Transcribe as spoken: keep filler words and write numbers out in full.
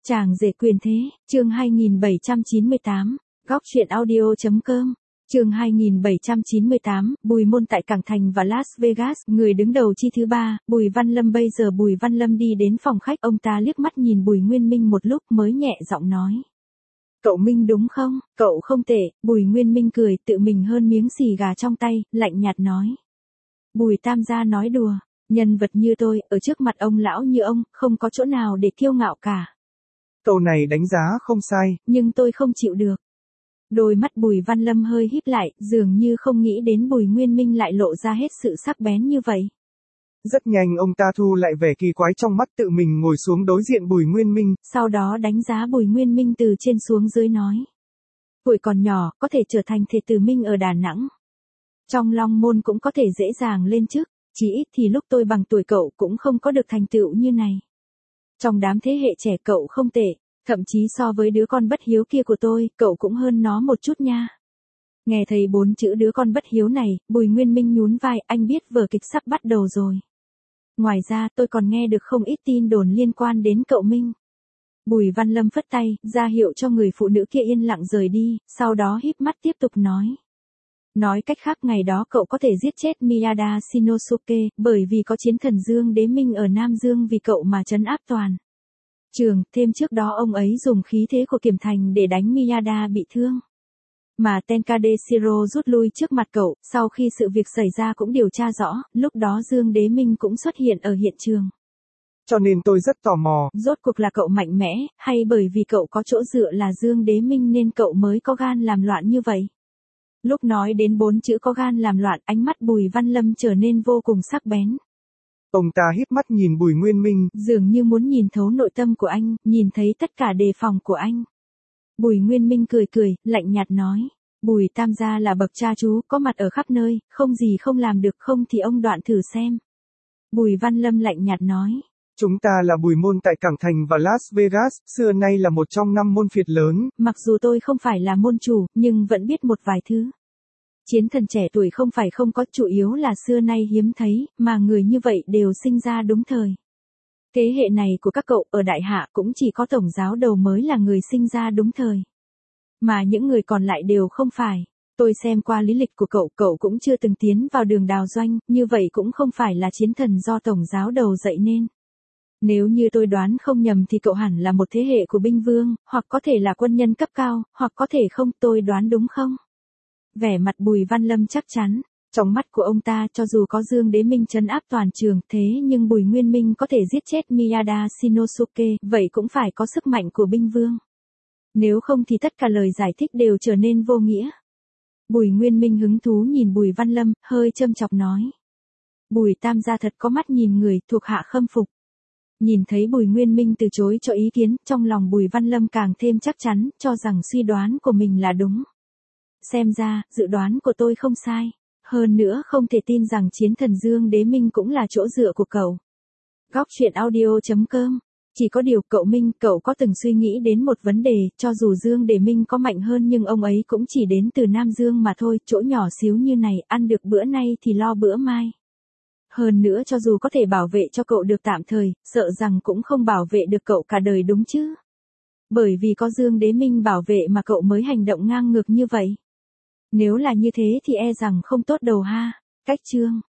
Chàng rể quyền thế, chương hai nghìn bảy trăm chín mươi tám, góc truyện audio chấm com. Chương hai nghìn bảy trăm chín mươi tám, Bùi Môn tại Cảng Thành và Las Vegas, người đứng đầu chi thứ ba, Bùi Văn Lâm. Bây giờ Bùi Văn Lâm đi đến phòng khách, ông ta liếc mắt nhìn Bùi Nguyên Minh một lúc mới nhẹ giọng nói. Cậu Minh đúng không? Cậu không tệ. Bùi Nguyên Minh cười, tự mình hơn miếng xì gà trong tay, lạnh nhạt nói. Bùi Tam gia nói đùa, nhân vật như tôi, ở trước mặt ông lão như ông, không có chỗ nào để kiêu ngạo cả. Câu này đánh giá không sai. Nhưng tôi không chịu được. Đôi mắt Bùi Văn Lâm hơi híp lại, dường như không nghĩ đến Bùi Nguyên Minh lại lộ ra hết sự sắc bén như vậy. Rất nhanh ông ta thu lại vẻ kỳ quái trong mắt, tự mình ngồi xuống đối diện Bùi Nguyên Minh. Sau đó đánh giá Bùi Nguyên Minh từ trên xuống dưới nói. Tuổi còn nhỏ, có thể trở thành thể tử Minh ở Đà Nẵng. Trong Long Môn cũng có thể dễ dàng lên chức, chỉ ít thì lúc tôi bằng tuổi cậu cũng không có được thành tựu như này. Trong đám thế hệ trẻ cậu không tệ, thậm chí so với đứa con bất hiếu kia của tôi, cậu cũng hơn nó một chút nha. Nghe thấy bốn chữ đứa con bất hiếu này, Bùi Nguyên Minh nhún vai, anh biết vở kịch sắp bắt đầu rồi. Ngoài ra tôi còn nghe được không ít tin đồn liên quan đến cậu Minh. Bùi Văn Lâm phất tay, ra hiệu cho người phụ nữ kia yên lặng rời đi, sau đó híp mắt tiếp tục nói. Nói cách khác ngày đó cậu có thể giết chết Miyada Shinosuke, bởi vì có chiến thần Dương Đế Minh ở Nam Dương vì cậu mà trấn áp toàn trường, thêm trước đó ông ấy dùng khí thế của Kiểm Thành để đánh Miyada bị thương. Mà Tenkade Shiro rút lui trước mặt cậu, sau khi sự việc xảy ra cũng điều tra rõ, lúc đó Dương Đế Minh cũng xuất hiện ở hiện trường. Cho nên tôi rất tò mò. Rốt cuộc là cậu mạnh mẽ, hay bởi vì cậu có chỗ dựa là Dương Đế Minh nên cậu mới có gan làm loạn như vậy? Lúc nói đến bốn chữ có gan làm loạn, ánh mắt Bùi Văn Lâm trở nên vô cùng sắc bén. Ông ta híp mắt nhìn Bùi Nguyên Minh, dường như muốn nhìn thấu nội tâm của anh, nhìn thấy tất cả đề phòng của anh. Bùi Nguyên Minh cười cười, lạnh nhạt nói. Bùi Tam gia là bậc cha chú, có mặt ở khắp nơi, không gì không làm được, không thì ông đoạn thử xem. Bùi Văn Lâm lạnh nhạt nói. Chúng ta là Bùi Môn tại Cảng Thành và Las Vegas, xưa nay là một trong năm môn phiệt lớn. Mặc dù tôi không phải là môn chủ, nhưng vẫn biết một vài thứ. Chiến thần trẻ tuổi không phải không có, chủ yếu là xưa nay hiếm thấy, mà người như vậy đều sinh ra đúng thời. Thế hệ này của các cậu ở Đại Hạ cũng chỉ có tổng giáo đầu mới là người sinh ra đúng thời. Mà những người còn lại đều không phải. Tôi xem qua lý lịch của cậu, cậu cũng chưa từng tiến vào đường đào doanh, như vậy cũng không phải là chiến thần do tổng giáo đầu dạy nên. Nếu như tôi đoán không nhầm thì cậu hẳn là một thế hệ của binh vương, hoặc có thể là quân nhân cấp cao, hoặc có thể không, tôi đoán đúng không? Vẻ mặt Bùi Văn Lâm chắc chắn. Trong mắt của ông ta cho dù có Dương Đế Minh trấn áp toàn trường thế nhưng Bùi Nguyên Minh có thể giết chết Miyada Shinosuke, vậy cũng phải có sức mạnh của binh vương. Nếu không thì tất cả lời giải thích đều trở nên vô nghĩa. Bùi Nguyên Minh hứng thú nhìn Bùi Văn Lâm, hơi châm chọc nói. Bùi Tam gia thật có mắt nhìn người, thuộc hạ khâm phục. Nhìn thấy Bùi Nguyên Minh từ chối cho ý kiến, trong lòng Bùi Văn Lâm càng thêm chắc chắn, cho rằng suy đoán của mình là đúng. Xem ra, dự đoán của tôi không sai. Hơn nữa không thể tin rằng chiến thần Dương Đế Minh cũng là chỗ dựa của cậu. Góc truyện audio chấm com. Chỉ có điều cậu Minh, cậu có từng suy nghĩ đến một vấn đề, cho dù Dương Đế Minh có mạnh hơn nhưng ông ấy cũng chỉ đến từ Nam Dương mà thôi, chỗ nhỏ xíu như này, ăn được bữa nay thì lo bữa mai. Hơn nữa cho dù có thể bảo vệ cho cậu được tạm thời, sợ rằng cũng không bảo vệ được cậu cả đời đúng chứ. Bởi vì có Dương Đế Minh bảo vệ mà cậu mới hành động ngang ngược như vậy. Nếu là như thế thì e rằng không tốt đầu ha. Cách chương